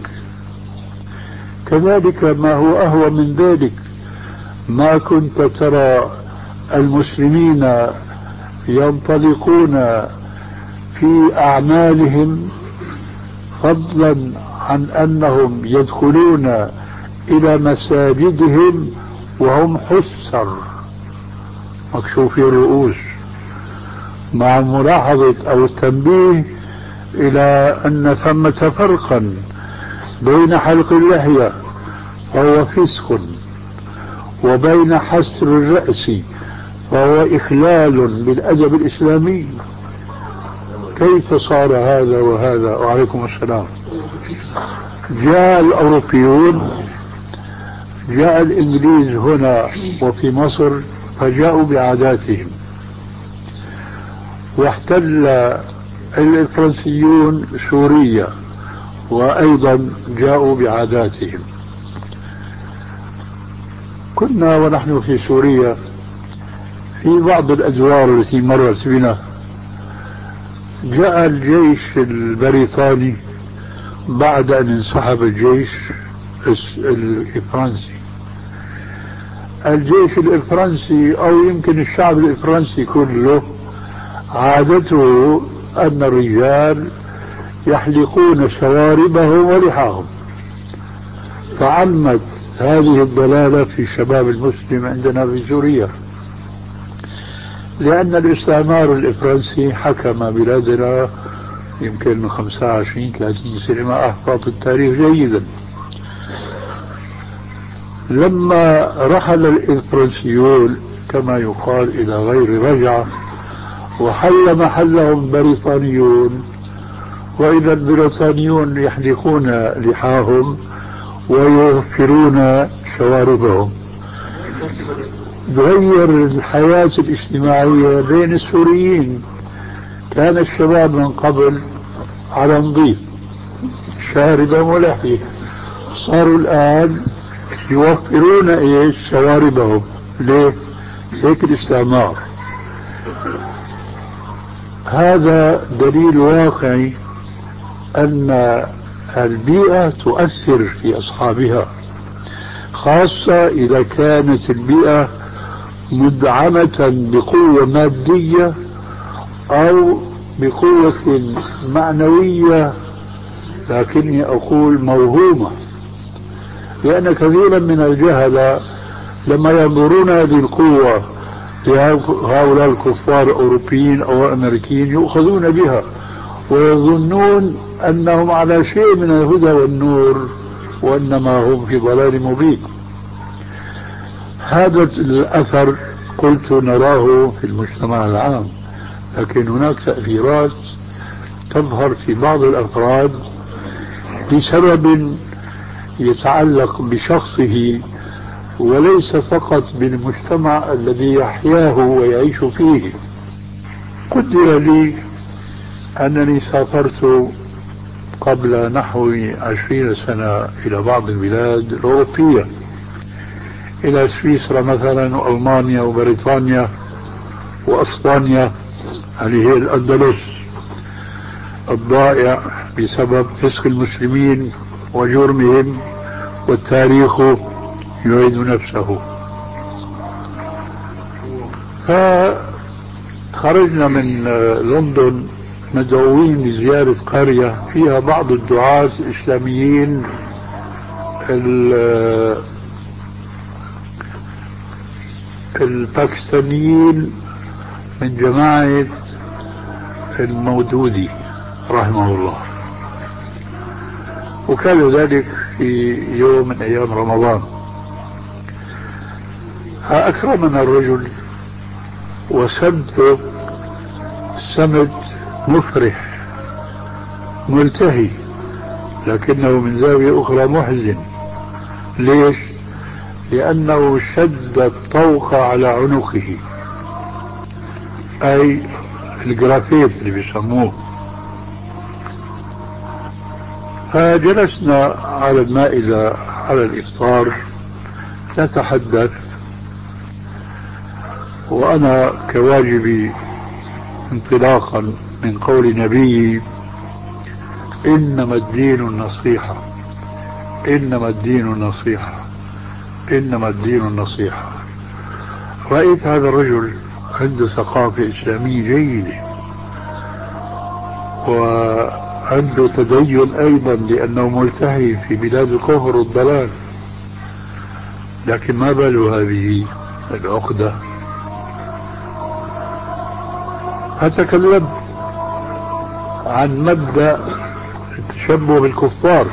كذلك ما هو أهوى من ذلك، ما كنت ترى المسلمين ينطلقون في أعمالهم فضلا عن أنهم يدخلون إلى مساجدهم وهم حسر مكشوفي الرؤوس، مع ملاحظة أو التنبيه إلى أن ثمة فرقا بين حلق اللحية فهو فسق وبين حسر الرأس فهو إخلال بالأدب الإسلامي. كيف صار هذا وهذا؟ وعليكم السلام. جاء الأوروبيون، جاء الإنجليز هنا وفي مصر فجاءوا بعاداتهم، واحتل الفرنسيون سوريا وأيضا جاءوا بعاداتهم. كنا ونحن في سوريا في بعض الأدوار التي مرت بنا جاء الجيش البريطاني بعد أن انسحب الجيش الفرنسي. الجيش الفرنسي أو يمكن الشعب الفرنسي كله عادته أن الرجال يحلقون شواربهم ولحاهم، فعمت هذه الضلالة في الشباب المسلم عندنا في سوريا، لأن الاستعمار الفرنسي حكم بلادنا يمكن من خمسة وعشرين ثلاثين سنة ما أحفظ التاريخ جيدا. لما رحل الفرنسيون كما يقال إلى غير رجعة وحل محلهم بريطانيون، وإذا البريطانيون يحلقون لحاهم ويوفرون شواربهم، تغير الحياة الاجتماعية بين السوريين. كان الشباب من قبل على نظيف شاربا ولحية، صاروا الآن يوفرون ايش شواربهم. ليه؟ هيك الاستعمار. هذا دليل واقعي أن البيئة تؤثر في أصحابها، خاصة إذا كانت البيئة مدعمة بقوة مادية أو بقوة معنوية، لكني أقول موهومة، لأن كثيرا من الجهلة لما ينظرون هذه القوة لهؤلاء الكفار الأوروبيين أو الأمريكيين يؤخذون بها ويظنون أنهم على شيء من الهدى والنور، وإنما هم في ضلال مبين. هذا الأثر قلت نراه في المجتمع العام، لكن هناك تأثيرات تظهر في بعض الأفراد لسبب يتعلق بشخصه وليس فقط بالمجتمع الذي يحياه ويعيش فيه. قدر لي أنني سافرت قبل نحو عشرين سنة إلى بعض البلاد الأوروبية، إلى سويسرا مثلا وألمانيا وبريطانيا وأسبانيا، هذه هي الأندلس الضائع بسبب فسق المسلمين وجرمهم، والتاريخ يعيد نفسه. فخرجنا من لندن مدعوين لزيارة قرية فيها بعض الدعاة الإسلاميين الباكستانيين من جماعة المودودي رحمه الله، وكان ذلك في يوم من أيام رمضان. أكرمنا الرجل وسمته سمت مفرح ملتهي، لكنه من زاوية أخرى محزن. ليش؟ لأنه شد الطوق على عنقه، أي الجرافيت اللي بيسموه. فجلسنا على المائدة على الإفطار نتحدث، وأنا كواجبي انطلاقا من قول نبيي إنما الدين النصيحة، إنما الدين النصيحة، إنما الدين النصيحة. رأيت هذا الرجل عنده ثقافة إسلامية جيدة وعنده تدين أيضا، لأنه ملتهي في بلاد الكفر والضلال، لكن ما باله هذه العقدة. فتكلمت عن مبدأ التشبه بالكفار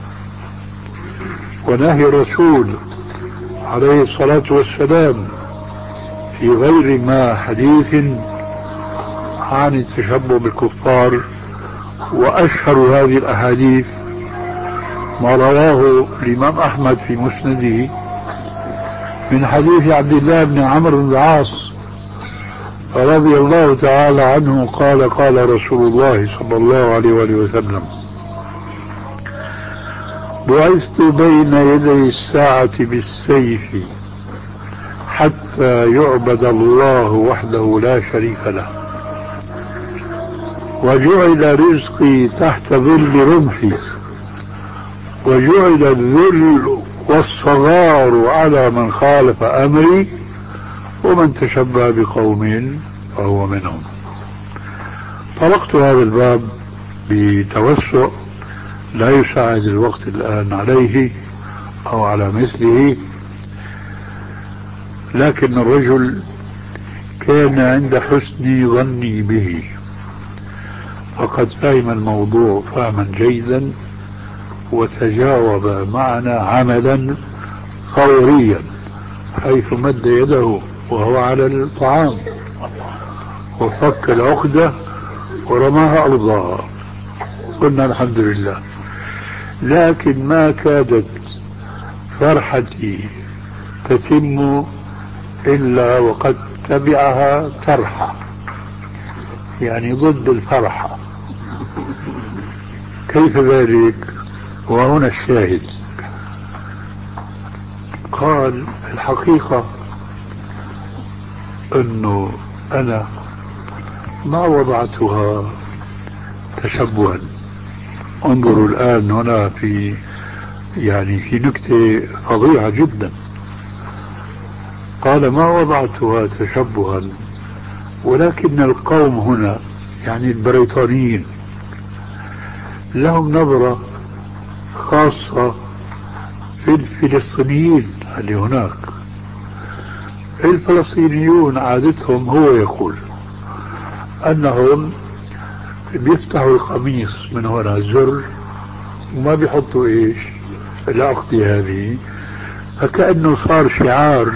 ونهي الرسول عليه الصلاة والسلام في غير ما حديث عن التشبه بالكفار. وأشهر هذه الأحاديث ما رواه الإمام أحمد في مسنده من حديث عبد الله بن عمرو بن العاص رضي الله تعالى عنه قال قال رسول الله صلى الله عليه وآله وسلم بعثت بين يدي الساعة بالسيف حتى يعبد الله وحده لا شريك له، وجعل رزقي تحت ظل رمحي، وجعل الذل والصغار على من خالف أمري، ومن تشبه بقوم فهو منهم. طرقت هذا الباب بتوسع لا يساعد الوقت الآن عليه أو على مثله، لكن الرجل كان عند حسن ظني به، فقد فهم الموضوع فهما جيدا وتجاوب معنا عملا فوريا، حيث مد يده وهو على الطعام وفك العقدة ورماها أرضها، قلنا الحمد لله. لكن ما كادت فرحتي تتم إلا وقد تبعها ترحة، يعني ضد الفرحة. كيف ذلك؟ وهنا الشاهد. قال الحقيقة أنه أنا ما وضعتها تشبها. انظروا الآن هنا في يعني في نكتة فظيعة جدا. قال ما وضعتها تشبها، ولكن القوم هنا يعني البريطانيين لهم نظرة خاصة في الفلسطينيين اللي هناك. الفلسطينيون عادتهم هو يقول أنهم بيفتحوا القميص من هنا زر وما بيحطوا إيش العقدة هذه، فكأنه صار شعار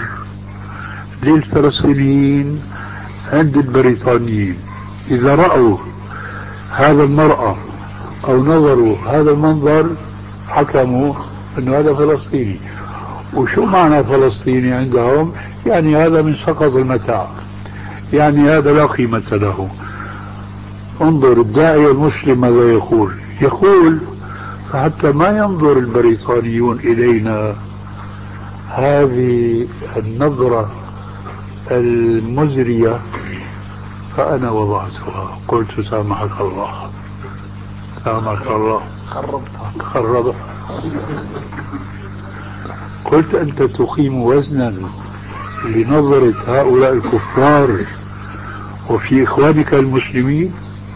للفلسطينيين عند البريطانيين. إذا رأوا هذا المرأة أو نظروا هذا المنظر حكموا أنه هذا فلسطيني. وشو معنى فلسطيني عندهم؟ يعني هذا من سقط المتاع، يعني هذا لا قيمة له. انظر الداعية المسلم ماذا يقول؟ يقول فحتى ما ينظر البريطانيون إلينا هذه النظرة المزرية فأنا وضعتها. قلت سامحك الله، سامحك الله، خربتها خربتها. قلت أنت تقيم وزنا لنظرة هؤلاء الكفار وفي إخوانك المسلمين.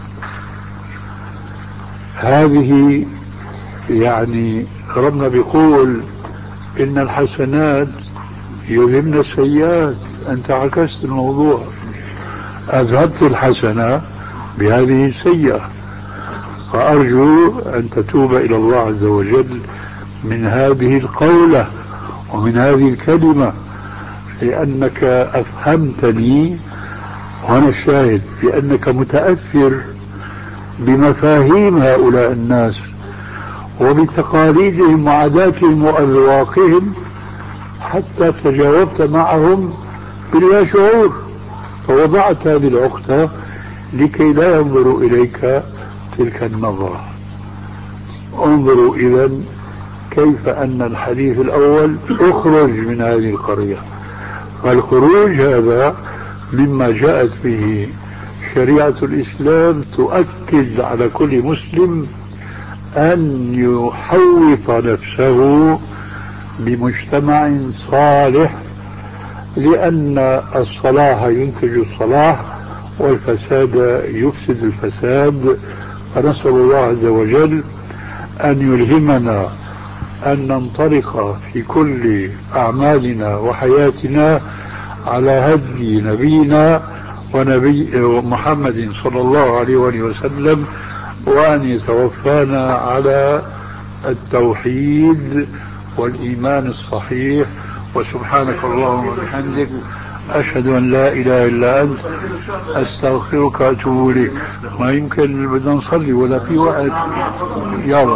هذه يعني ربنا بيقول إن الحسنات يذهبن السيئات. أنت عكست الموضوع، أذهبت الحسنة بهذه السيئة. فأرجو أن تتوب إلى الله عز وجل من هذه القولة ومن هذه الكلمة، لأنك أفهمتني، وأنا الشاهد بأنك متأثر بمفاهيم هؤلاء الناس وبتقاليدهم وعاداتهم وأذواقهم، حتى تجاوبت معهم بلا شعور، فوضعت هذه العقدة لكي لا ينظروا إليك تلك النظرة. انظروا إذن كيف أن الحديث الأول اخرج من هذه القرية، فالخروج هذا مما جاءت به شريعة الإسلام تؤكد على كل مسلم أن يحوط نفسه بمجتمع صالح، لأن الصلاح ينتج الصلاح والفساد يفسد الفساد. فنسأل الله عز وجل أن يلهمنا أن ننطلق في كل أعمالنا وحياتنا على هدي نبينا ونبي محمد صلى الله عليه وسلم، وأن يتوفانا على التوحيد والإيمان الصحيح. وسبحانك اللهم وبحمدك أشهد أن لا إله إلا أنت أستغفرك وأتوب إليك. ما يمكن بدنا نصلي ولا في وقت. يلا.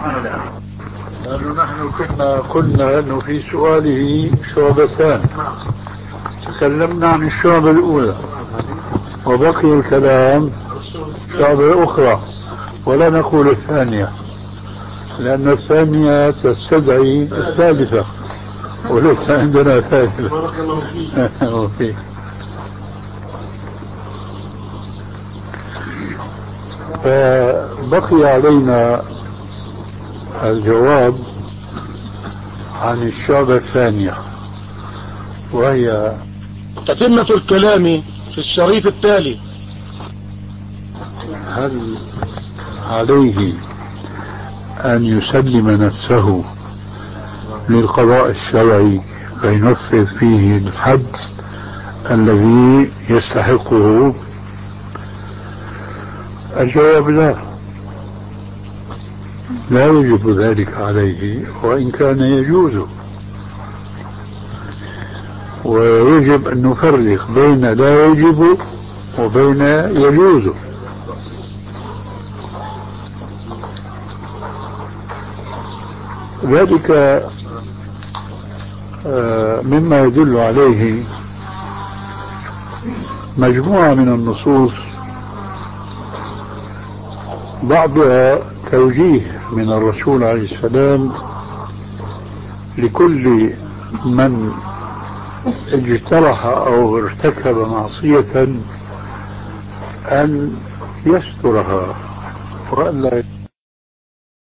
نحن كنا قلنا أنه في سؤاله شعبتان، تكلمنا عن الشعبة الأولى وبقي الكلام شعبة أخرى ولا نقول الثانية. لأن الثانية تستدعي الثالثة وليس عندنا ثالثة. بارك الله فيك. فبقي علينا الجواب عن الشعبة الثانية، وهي تتمة الكلام في الشريط التالي. هل عليه أن يسلم نفسه للقضاء الشرعي فينفذ فيه الحد الذي يستحقه؟ الجواب لا، لا يجب ذلك عليه وإن كان يجوز، ويجب أن نفرق بين لا يجب وبين يجوز. ذلك مما يدل عليه مجموعة من النصوص، بعضها توجيه من الرسول عليه السلام لكل من اجترح أو ارتكب معصية أن يسترها وأن لا